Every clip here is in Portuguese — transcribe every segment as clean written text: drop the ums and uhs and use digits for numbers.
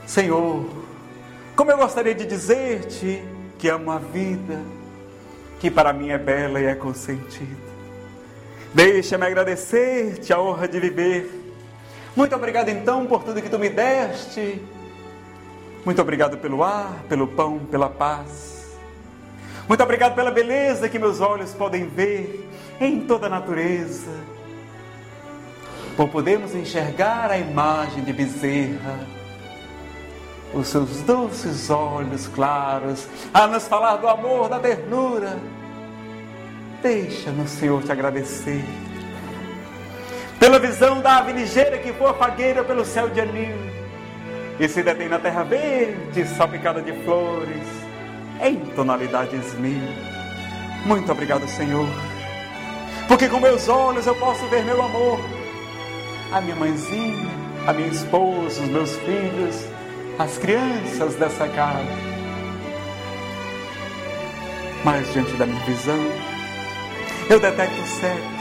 Senhor, como eu gostaria de dizer-te que amo a vida, que para mim é bela e é consentida. Deixa-me agradecer-te a honra de viver. Muito obrigado então por tudo que tu me deste. Muito obrigado pelo ar, pelo pão, pela paz. Muito obrigado pela beleza que meus olhos podem ver em toda a natureza. Por podermos enxergar a imagem de Bezerra, os seus doces olhos claros, a nos falar do amor, da ternura. Deixa-nos, Senhor, te agradecer pela visão da ave ligeira que voa fagueira pelo céu de anil e se detém na terra verde, salpicada de flores, em tonalidades mil. Muito obrigado, Senhor, porque com meus olhos eu posso ver meu amor, a minha mãezinha, a minha esposa, os meus filhos, as crianças dessa casa. Mas diante da minha visão, eu detecto os cegos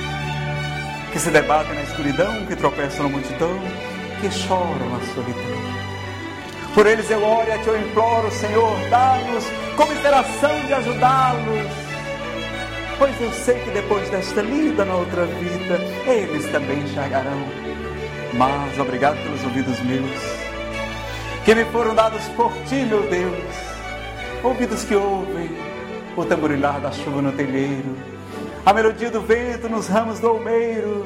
que se debatem na escuridão, que tropeçam na multidão, que choram na solidão. Por eles eu oro e te imploro, Senhor, dá-nos consideração de ajudá-los, pois eu sei que depois desta lida na outra vida, eles também enxergarão. Mas obrigado pelos ouvidos meus, que me foram dados por ti, meu Deus, ouvidos que ouvem o tamborilar da chuva no telheiro, a melodia do vento nos ramos do almeiro,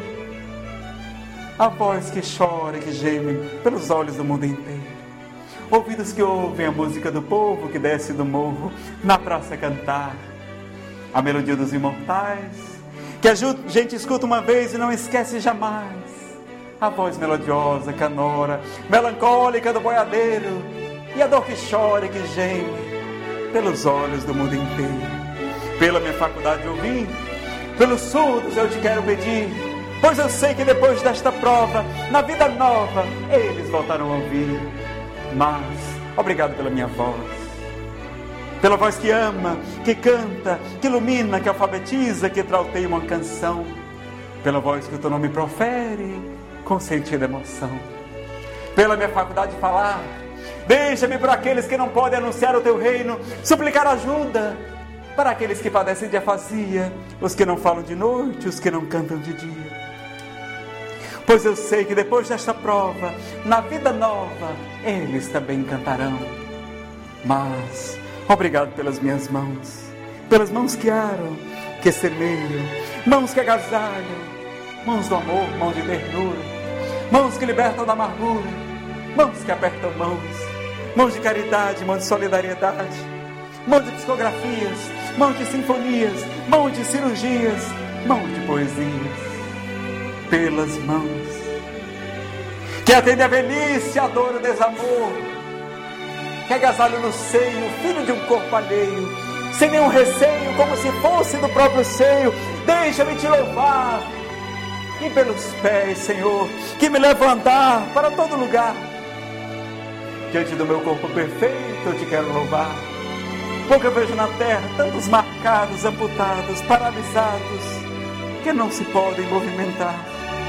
a voz que chora e que geme pelos olhos do mundo inteiro, ouvidos que ouvem a música do povo que desce do morro na praça cantar, a melodia dos imortais que a gente escuta uma vez e não esquece jamais, a voz melodiosa, canora, melancólica do boiadeiro, e a dor que chora e que geme pelos olhos do mundo inteiro. Pela minha faculdade de ouvir, pelos surdos eu te quero pedir, pois eu sei que depois desta prova, na vida nova, eles voltarão a ouvir. Mas obrigado pela minha voz, pela voz que ama, que canta, que ilumina, que alfabetiza, que trauteia uma canção, pela voz que o teu nome profere com sentido e emoção. Pela minha faculdade de falar, deixa-me por aqueles que não podem anunciar o teu reino, suplicar ajuda para aqueles que padecem de afasia, os que não falam de noite, os que não cantam de dia. Pois eu sei que depois desta prova, na vida nova, eles também cantarão. Mas obrigado pelas minhas mãos, pelas mãos que aram, que semeiam, mãos que agasalham, mãos do amor, mãos de ternura, mãos que libertam da amargura, mãos que apertam mãos de caridade, mãos de solidariedade, mãos de psicografias, mãos de sinfonias, mãos de cirurgias, mãos de poesias. Pelas mãos que atende a velhice, a dor, o desamor, que agasalha no seio o filho de um corpo alheio, sem nenhum receio, como se fosse do próprio seio. Deixa-me te louvar. E pelos pés, Senhor, que me levam a andar para todo lugar, diante do meu corpo perfeito eu te quero louvar, porque eu vejo na terra tantos marcados, amputados, paralisados, que não se podem movimentar.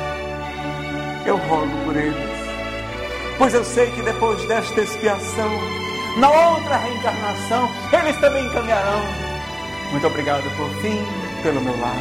Eu rogo por eles, pois eu sei que depois desta expiação, na outra reencarnação, eles também caminharão. Muito obrigado por fim, pelo meu lar.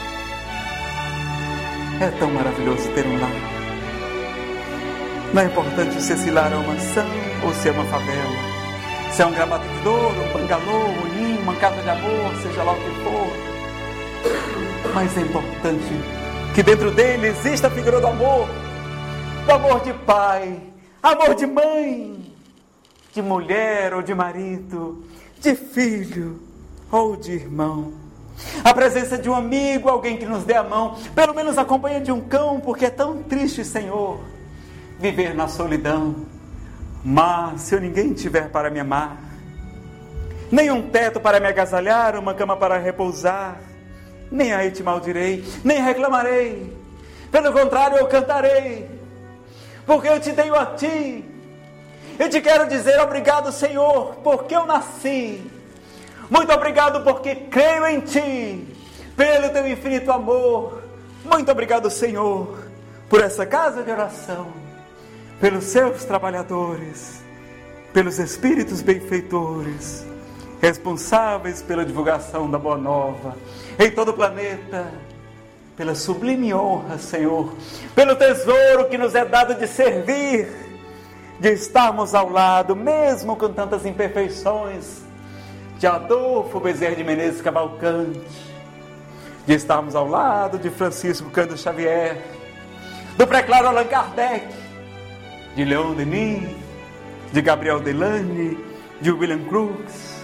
É tão maravilhoso ter um lar. Não é importante se lar é uma mansão ou se é uma favela, se é um gramado de ouro, um bangalô, um ninho, uma casa de amor, seja lá o que for. Mas é importante que dentro dele exista a figura do amor de pai, amor de mãe, de mulher ou de marido, de filho ou de irmão. A presença de um amigo, alguém que nos dê a mão, pelo menos a companhia de um cão, porque é tão triste, Senhor, viver na solidão. Mas se eu ninguém tiver para me amar, nem um teto para me agasalhar, uma cama para repousar, nem aí te maldirei, nem reclamarei. Pelo contrário, eu cantarei, porque eu te tenho a ti. Eu te quero dizer obrigado, Senhor, porque eu nasci. Muito obrigado porque creio em ti, pelo teu infinito amor. Muito obrigado, Senhor, por essa casa de oração. pelos seus trabalhadores, pelos espíritos benfeitores, responsáveis pela divulgação da Boa Nova em todo o planeta, pela sublime honra, Senhor, pelo tesouro que nos é dado de servir, de estarmos ao lado, mesmo com tantas imperfeições, de Adolfo Bezerra de Menezes Cavalcante, de estarmos ao lado de Francisco Cândido Xavier, do preclaro Allan Kardec, de Leon Denis, de Gabriel Delany, de William Crookes,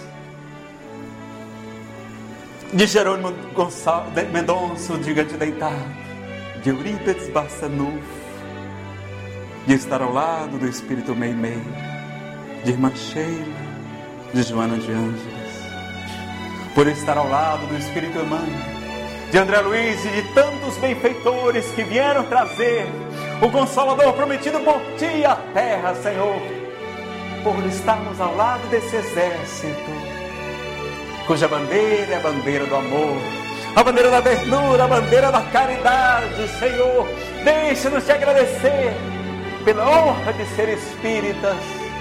de Jerônimo Mendonça, o Gigante Deitado, de Eurípides Barçanufo, de estar ao lado do Espírito Meimei, de Irmã Sheila, de Joana de Ângeles, por estar ao lado do Espírito Emmanuel, de André Luiz e de tantos benfeitores que vieram trazer o Consolador prometido por Ti à terra, Senhor, por estarmos ao lado desse exército, cuja bandeira é a bandeira do amor, a bandeira da ternura, a bandeira da caridade, Senhor. Deixa-nos Te agradecer pela honra de ser espíritas.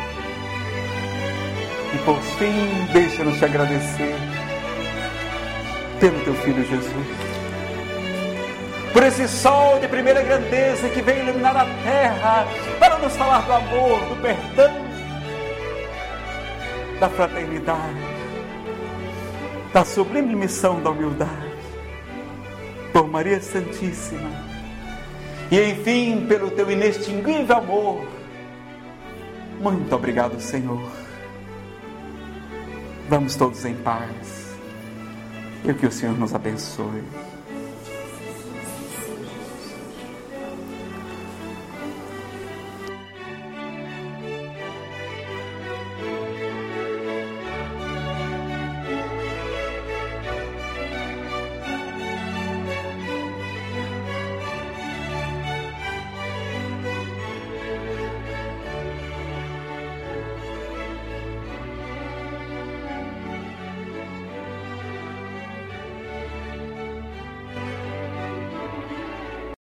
E por fim, deixa-nos Te agradecer pelo Teu Filho Jesus, por esse sol de primeira grandeza que veio iluminar a terra para nos falar do amor, do perdão, da fraternidade, da sublime missão da humildade, por Maria Santíssima, e enfim pelo Teu inextinguível amor. Muito obrigado, Senhor. Vamos todos em paz, e que o Senhor nos abençoe.